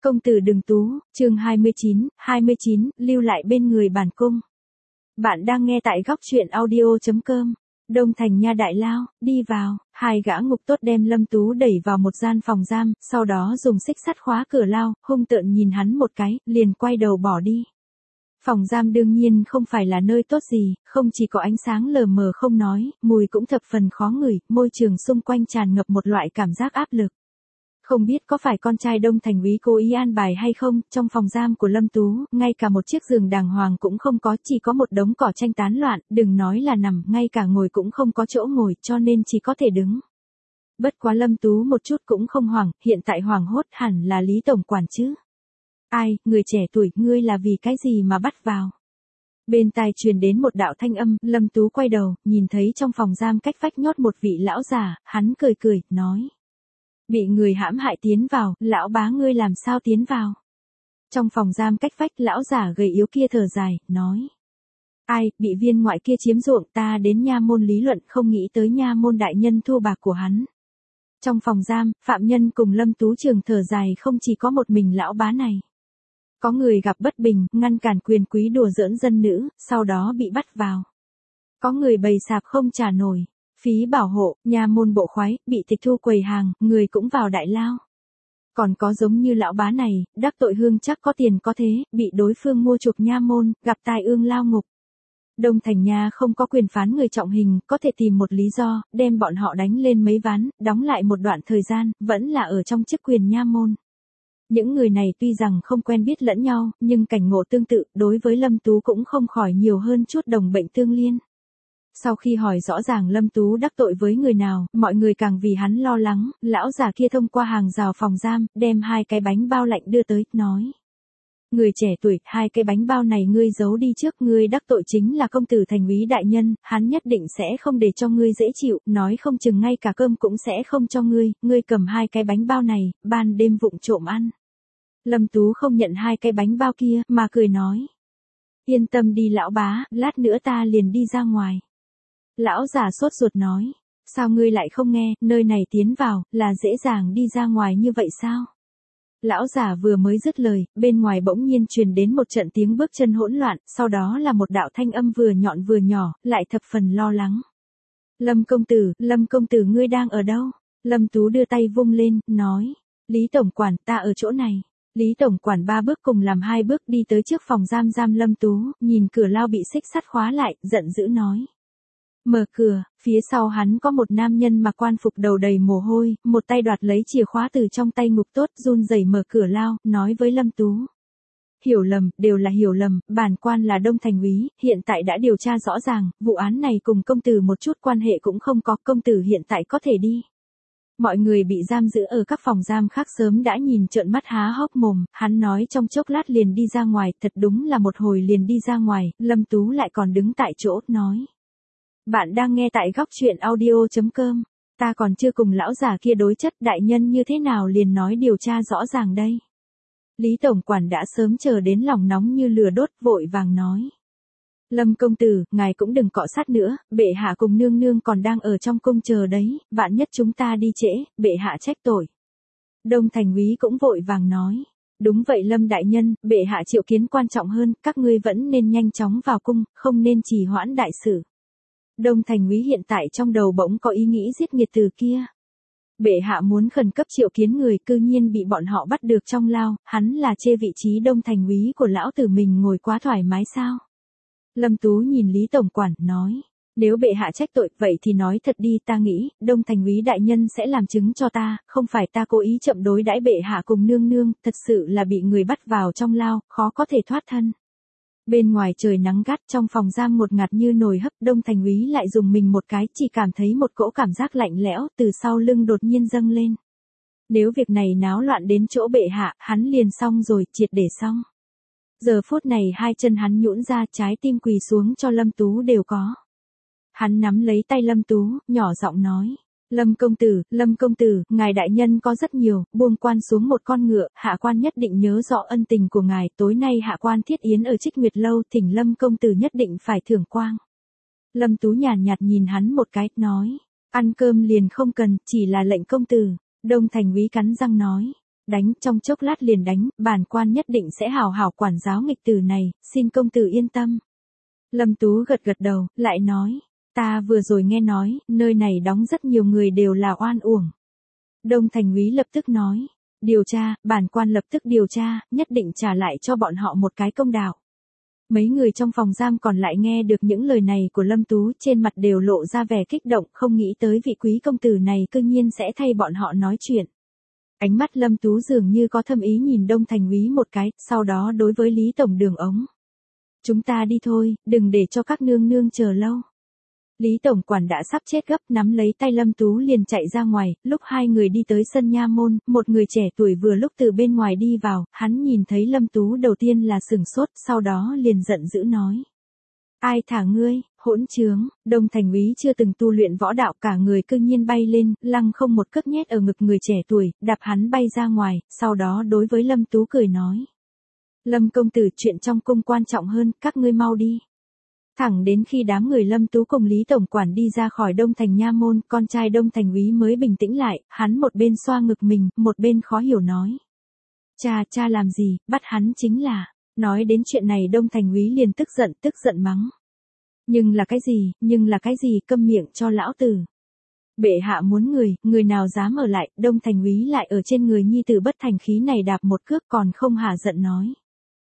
Công tử đừng tú, chương 29, lưu lại bên người bản cung. Bạn đang nghe tại góc truyện audio.com. Đông Thành Nha đại lao, đi vào, hai gã ngục tốt đem Lâm Tú đẩy vào một gian phòng giam, sau đó dùng xích sắt khóa cửa lao, hung tợn nhìn hắn một cái, liền quay đầu bỏ đi. Phòng giam đương nhiên không phải là nơi tốt gì, không chỉ có ánh sáng lờ mờ không nói, mùi cũng thập phần khó ngửi, môi trường xung quanh tràn ngập một loại cảm giác áp lực. Không biết có phải con trai Đông Thành úy cố ý an bài hay không, trong phòng giam của Lâm Tú, ngay cả một chiếc giường đàng hoàng cũng không có, chỉ có một đống cỏ tranh tán loạn, đừng nói là nằm, ngay cả ngồi cũng không có chỗ ngồi, cho nên chỉ có thể đứng. Bất quá Lâm Tú một chút cũng không hoảng, hiện tại hoảng hốt hẳn là Lý Tổng Quản chứ. Ai, người trẻ tuổi, ngươi là vì cái gì mà bắt vào? Bên tai truyền đến một đạo thanh âm, Lâm Tú quay đầu, nhìn thấy trong phòng giam cách vách nhốt một vị lão già, hắn cười cười, nói. Bị người hãm hại tiến vào, lão bá ngươi làm sao tiến vào? Trong phòng giam cách vách lão già gầy yếu kia thở dài, nói. Ai, bị viên ngoại kia chiếm ruộng, ta đến nha môn lý luận, không nghĩ tới nha môn đại nhân thu bạc của hắn. Trong phòng giam, phạm nhân cùng Lâm Tú Trường thở dài không chỉ có một mình lão bá này. Có người gặp bất bình, ngăn cản quyền quý đùa giỡn dân nữ, sau đó bị bắt vào. Có người bày sạp không trả nổi. Phí bảo hộ, nha môn bộ khoái, bị tịch thu quầy hàng, người cũng vào đại lao. Còn có giống như lão bá này, đắc tội hương chắc có tiền có thế, bị đối phương mua chuộc nha môn, gặp tai ương lao ngục. Đông Thành Nha không có quyền phán người trọng hình, có thể tìm một lý do, đem bọn họ đánh lên mấy ván, đóng lại một đoạn thời gian, vẫn là ở trong chức quyền nha môn. Những người này tuy rằng không quen biết lẫn nhau, nhưng cảnh ngộ tương tự, đối với Lâm Tú cũng không khỏi nhiều hơn chút đồng bệnh tương liên. Sau khi hỏi rõ ràng Lâm Tú đắc tội với người nào, mọi người càng vì hắn lo lắng, lão già kia thông qua hàng rào phòng giam, đem 2 cái bánh bao lạnh đưa tới, nói. Người trẻ tuổi, 2 cái bánh bao này ngươi giấu đi trước, ngươi đắc tội chính là công tử thành úy đại nhân, hắn nhất định sẽ không để cho ngươi dễ chịu, nói không chừng ngay cả cơm cũng sẽ không cho ngươi cầm 2 cái bánh bao này, ban đêm vụng trộm ăn. Lâm Tú không nhận 2 cái bánh bao kia, mà cười nói. Yên tâm đi lão bá, lát nữa ta liền đi ra ngoài. Lão già sốt ruột nói, sao ngươi lại không nghe, nơi này tiến vào, là dễ dàng đi ra ngoài như vậy sao? Lão già vừa mới dứt lời, bên ngoài bỗng nhiên truyền đến một trận tiếng bước chân hỗn loạn, sau đó là một đạo thanh âm vừa nhọn vừa nhỏ, lại thập phần lo lắng. Lâm công tử ngươi đang ở đâu? Lâm Tú đưa tay vung lên, nói, Lý Tổng Quản, ta ở chỗ này. Lý Tổng Quản 3 bước cùng làm 2 bước đi tới trước phòng giam Lâm Tú, nhìn cửa lao bị xích sắt khóa lại, giận dữ nói. Mở cửa, phía sau hắn có một nam nhân mặc quan phục đầu đầy mồ hôi, một tay đoạt lấy chìa khóa từ trong tay ngục tốt, run rẩy mở cửa lao, nói với Lâm Tú. Hiểu lầm, đều là hiểu lầm, bản quan là Đông Thành úy, hiện tại đã điều tra rõ ràng, vụ án này cùng công tử một chút quan hệ cũng không có, công tử hiện tại có thể đi. Mọi người bị giam giữ ở các phòng giam khác sớm đã nhìn trợn mắt há hốc mồm, hắn nói trong chốc lát liền đi ra ngoài, thật đúng là một hồi liền đi ra ngoài, Lâm Tú lại còn đứng tại chỗ, nói. Bạn đang nghe tại góc truyện audio.com, ta còn chưa cùng lão già kia đối chất đại nhân như thế nào liền nói điều tra rõ ràng đây. Lý Tổng Quản đã sớm chờ đến lòng nóng như lửa đốt, vội vàng nói. Lâm công tử, ngài cũng đừng cọ sát nữa, bệ hạ cùng nương nương còn đang ở trong cung chờ đấy, vạn nhất chúng ta đi trễ, bệ hạ trách tội. Đông Thành úy cũng vội vàng nói. Đúng vậy Lâm đại nhân, bệ hạ triệu kiến quan trọng hơn, các ngươi vẫn nên nhanh chóng vào cung, không nên trì hoãn đại sự. Đông Thành úy hiện tại trong đầu bỗng có ý nghĩ giết nghiệt từ kia. Bệ hạ muốn khẩn cấp triệu kiến người, cư nhiên bị bọn họ bắt được trong lao, hắn là chê vị trí Đông Thành úy của lão tử mình ngồi quá thoải mái sao? Lâm Tú nhìn Lý Tổng Quản, nói, nếu bệ hạ trách tội, vậy thì nói thật đi, ta nghĩ, Đông Thành úy đại nhân sẽ làm chứng cho ta, không phải ta cố ý chậm đối đãi bệ hạ cùng nương nương, thật sự là bị người bắt vào trong lao, khó có thể thoát thân. Bên ngoài trời nắng gắt, trong phòng giam ngột ngạt như nồi hấp, Đông Thành úy lại dùng mình một cái, chỉ cảm thấy một cỗ cảm giác lạnh lẽo, từ sau lưng đột nhiên dâng lên. Nếu việc này náo loạn đến chỗ bệ hạ, hắn liền xong rồi, triệt để xong. Giờ phút này 2 chân hắn nhũn ra, trái tim quỳ xuống cho Lâm Tú đều có. Hắn nắm lấy tay Lâm Tú, nhỏ giọng nói. Lâm công tử, ngài đại nhân có rất nhiều, buông quan xuống một con ngựa, hạ quan nhất định nhớ rõ ân tình của ngài, tối nay hạ quan thiết yến ở Trích Nguyệt lâu, thỉnh Lâm công tử nhất định phải thưởng quang. Lâm Tú nhàn nhạt nhìn hắn một cái, nói, ăn cơm liền không cần, chỉ là lệnh công tử. Đông Thành úy cắn răng nói, Đánh, trong chốc lát liền đánh, bản quan nhất định sẽ hào hào quản giáo nghịch tử này, xin công tử yên tâm. Lâm Tú gật gật đầu, lại nói, ta vừa rồi nghe nói, nơi này đóng rất nhiều người đều là oan uổng. Đông Thành úy lập tức nói, điều tra, bản quan lập tức điều tra, nhất định trả lại cho bọn họ một cái công đạo. Mấy người trong phòng giam còn lại nghe được những lời này của Lâm Tú, trên mặt đều lộ ra vẻ kích động, không nghĩ tới vị quý công tử này cư nhiên sẽ thay bọn họ nói chuyện. Ánh mắt Lâm Tú dường như có thâm ý nhìn Đông Thành úy một cái, sau đó đối với Lý Tổng Đường ống. Chúng ta đi thôi, đừng để cho các nương nương chờ lâu. Lý Tổng Quản đã sắp chết gấp, nắm lấy tay Lâm Tú liền chạy ra ngoài, lúc hai người đi tới sân nha môn, một người trẻ tuổi vừa lúc từ bên ngoài đi vào, hắn nhìn thấy Lâm Tú đầu tiên là sửng sốt, sau đó liền giận dữ nói. Ai thả ngươi, hỗn trướng, Đông Thành úy chưa từng tu luyện võ đạo, cả người cư nhiên bay lên, lăng không một cước nhét ở ngực người trẻ tuổi, đạp hắn bay ra ngoài, sau đó đối với Lâm Tú cười nói. Lâm công tử, chuyện trong cung quan trọng hơn, các ngươi mau đi. Thẳng đến khi đám người Lâm Tú cùng Lý Tổng Quản đi ra khỏi Đông Thành nha môn, con trai Đông Thành úy mới bình tĩnh lại, hắn một bên xoa ngực mình, một bên khó hiểu nói. Cha làm gì, bắt hắn chính là, nói đến chuyện này Đông Thành úy liền tức giận mắng. Nhưng là cái gì, câm miệng cho lão tử. Bệ hạ muốn người nào dám ở lại, Đông Thành úy lại ở trên người nhi tử bất thành khí này đạp một cước còn không hả giận nói.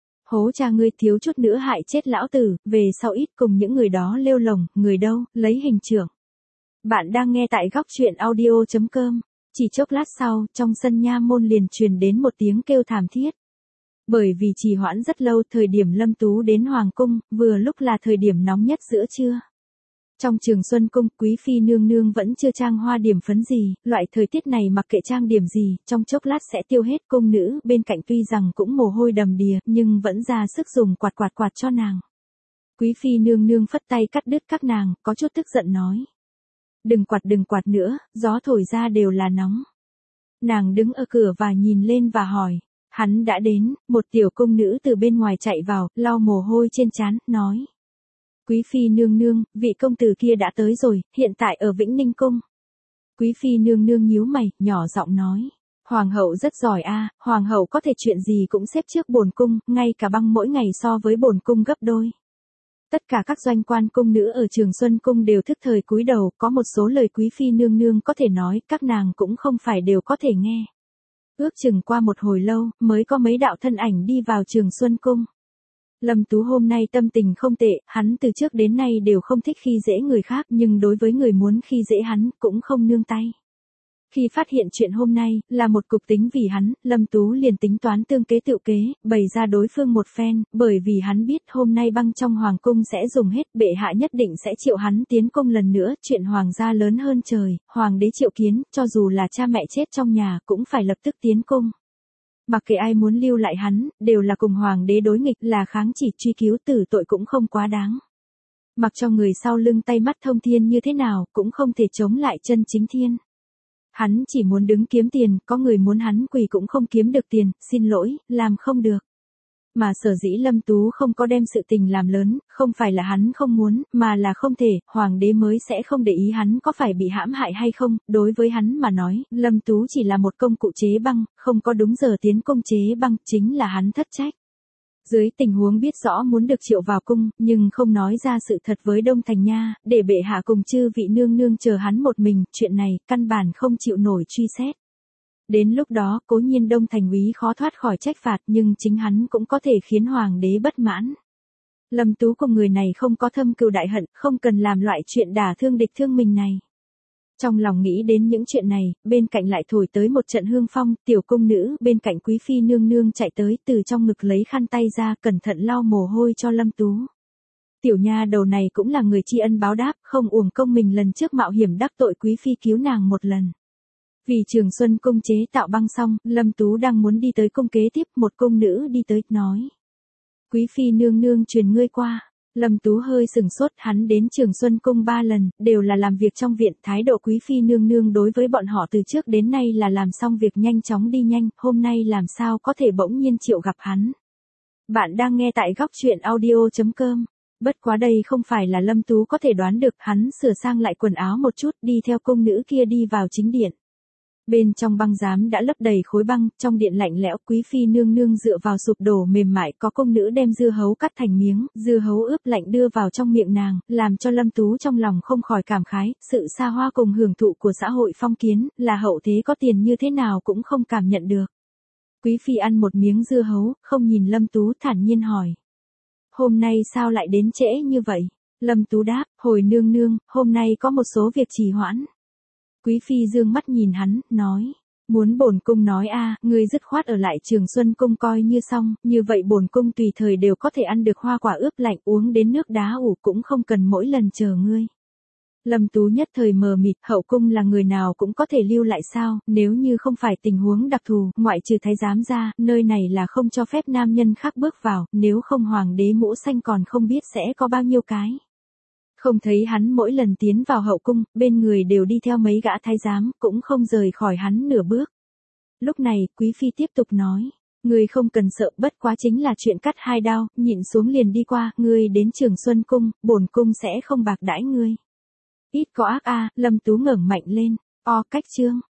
Hố cha ngươi, thiếu chút nữa hại chết lão tử, về sau ít cùng những người đó lêu lồng, người đâu, lấy hình trưởng. Bạn đang nghe tại góc truyện audio.com, chỉ chốc lát sau, trong sân nha môn liền truyền đến một tiếng kêu thảm thiết. Bởi vì trì hoãn rất lâu, thời điểm Lâm Tú đến Hoàng cung, vừa lúc là thời điểm nóng nhất giữa trưa. Trong Trường Xuân cung, quý phi nương nương vẫn chưa trang hoa điểm phấn gì, loại thời tiết này mặc kệ trang điểm gì, trong chốc lát sẽ tiêu hết. Cung nữ bên cạnh tuy rằng cũng mồ hôi đầm đìa, nhưng vẫn ra sức dùng quạt cho nàng. Quý phi nương nương phất tay cắt đứt các nàng, có chút tức giận nói. Đừng quạt nữa, gió thổi ra đều là nóng. Nàng đứng ở cửa và nhìn lên và hỏi. Hắn đã đến, một tiểu cung nữ từ bên ngoài chạy vào, lau mồ hôi trên trán, nói. Quý phi nương nương, vị công tử kia đã tới rồi, hiện tại ở Vĩnh Ninh cung. Quý phi nương nương nhíu mày, nhỏ giọng nói. Hoàng hậu rất giỏi a, hoàng hậu có thể chuyện gì cũng xếp trước bổn cung, ngay cả băng mỗi ngày so với bổn cung gấp đôi. Tất cả các doanh quan cung nữ ở Trường Xuân cung đều thức thời cúi đầu, có một số lời quý phi nương nương có thể nói, các nàng cũng không phải đều có thể nghe. Ước chừng qua một hồi lâu, mới có mấy đạo thân ảnh đi vào Trường Xuân cung. Lâm Tú hôm nay tâm tình không tệ, hắn từ trước đến nay đều không thích khi dễ người khác, nhưng đối với người muốn khi dễ hắn, cũng không nương tay. Khi phát hiện chuyện hôm nay, là một cục tính vì hắn, Lâm Tú liền tính toán tương kế tựu kế, bày ra đối phương một phen, bởi vì hắn biết hôm nay băng trong hoàng cung sẽ dùng hết, bệ hạ nhất định sẽ triệu hắn tiến cung lần nữa, chuyện hoàng gia lớn hơn trời, hoàng đế triệu kiến, cho dù là cha mẹ chết trong nhà, cũng phải lập tức tiến cung. Mặc kệ ai muốn lưu lại hắn, đều là cùng hoàng đế đối nghịch, là kháng chỉ, truy cứu tử tội cũng không quá đáng. Mặc cho người sau lưng tay mắt thông thiên như thế nào, cũng không thể chống lại chân chính thiên. Hắn chỉ muốn đứng kiếm tiền, có người muốn hắn quỳ cũng không kiếm được tiền, xin lỗi, làm không được. Mà sở dĩ Lâm Tú không có đem sự tình làm lớn, không phải là hắn không muốn, mà là không thể, hoàng đế mới sẽ không để ý hắn có phải bị hãm hại hay không, đối với hắn mà nói, Lâm Tú chỉ là một công cụ chế băng, không có đúng giờ tiến công chế băng, chính là hắn thất trách. Dưới tình huống biết rõ muốn được triệu vào cung, nhưng không nói ra sự thật với Đông Thành Nha, để bệ hạ cùng chư vị nương nương chờ hắn một mình, chuyện này, căn bản không chịu nổi truy xét. Đến lúc đó, cố nhiên Đông Thành úy khó thoát khỏi trách phạt, nhưng chính hắn cũng có thể khiến hoàng đế bất mãn. Lâm Tú cùng người này không có thâm cừu đại hận, không cần làm loại chuyện đả thương địch thương mình này. Trong lòng nghĩ đến những chuyện này, bên cạnh lại thổi tới một trận hương phong, tiểu cung nữ bên cạnh quý phi nương nương chạy tới, từ trong ngực lấy khăn tay ra, cẩn thận lau mồ hôi cho Lâm Tú. Tiểu nha đầu này cũng là người tri ân báo đáp, không uổng công mình lần trước mạo hiểm đắc tội quý phi cứu nàng một lần. Vì Trường Xuân cung chế tạo băng xong, Lâm Tú đang muốn đi tới cung kế tiếp, một cung nữ đi tới, nói. Quý phi nương nương truyền ngươi qua. Lâm Tú hơi sừng sốt, hắn đến Trường Xuân cung 3 lần, đều là làm việc trong viện, thái độ quý phi nương nương đối với bọn họ từ trước đến nay là làm xong việc nhanh chóng đi nhanh, hôm nay làm sao có thể bỗng nhiên triệu gặp hắn. Bạn đang nghe tại góc truyện audio.com. Bất quá đây không phải là Lâm Tú có thể đoán được, hắn sửa sang lại quần áo một chút, đi theo cung nữ kia đi vào chính điện. Bên trong băng giám đã lấp đầy khối băng, trong điện lạnh lẽo, quý phi nương nương dựa vào sụp đổ mềm mại, có công nữ đem dưa hấu cắt thành miếng, dưa hấu ướp lạnh đưa vào trong miệng nàng, làm cho Lâm Tú trong lòng không khỏi cảm khái, sự xa hoa cùng hưởng thụ của xã hội phong kiến, là hậu thế có tiền như thế nào cũng không cảm nhận được. Quý phi ăn một miếng dưa hấu, không nhìn Lâm Tú, thản nhiên hỏi. Hôm nay sao lại đến trễ như vậy? Lâm Tú đáp, hồi nương nương, hôm nay có một số việc trì hoãn. Quý phi dương mắt nhìn hắn, nói, muốn bổn cung nói ngươi dứt khoát ở lại Trường Xuân cung coi như xong, như vậy bổn cung tùy thời đều có thể ăn được hoa quả ướp lạnh, uống đến nước đá ủ, cũng không cần mỗi lần chờ ngươi. Lâm Tú nhất thời mờ mịt, hậu cung là người nào cũng có thể lưu lại sao, nếu như không phải tình huống đặc thù, ngoại trừ thái giám ra, nơi này là không cho phép nam nhân khác bước vào, nếu không hoàng đế mũ xanh còn không biết sẽ có bao nhiêu cái. Không thấy hắn mỗi lần tiến vào hậu cung, bên người đều đi theo mấy gã thái giám, cũng không rời khỏi hắn nửa bước. Lúc này, quý phi tiếp tục nói, ngươi không cần sợ, bất quá chính là chuyện cắt hai đao, nhịn xuống liền đi qua, ngươi đến Trường Xuân cung, bổn cung sẽ không bạc đãi ngươi. Ít có ác Lâm Tú ngẩng mạnh lên, cách chương.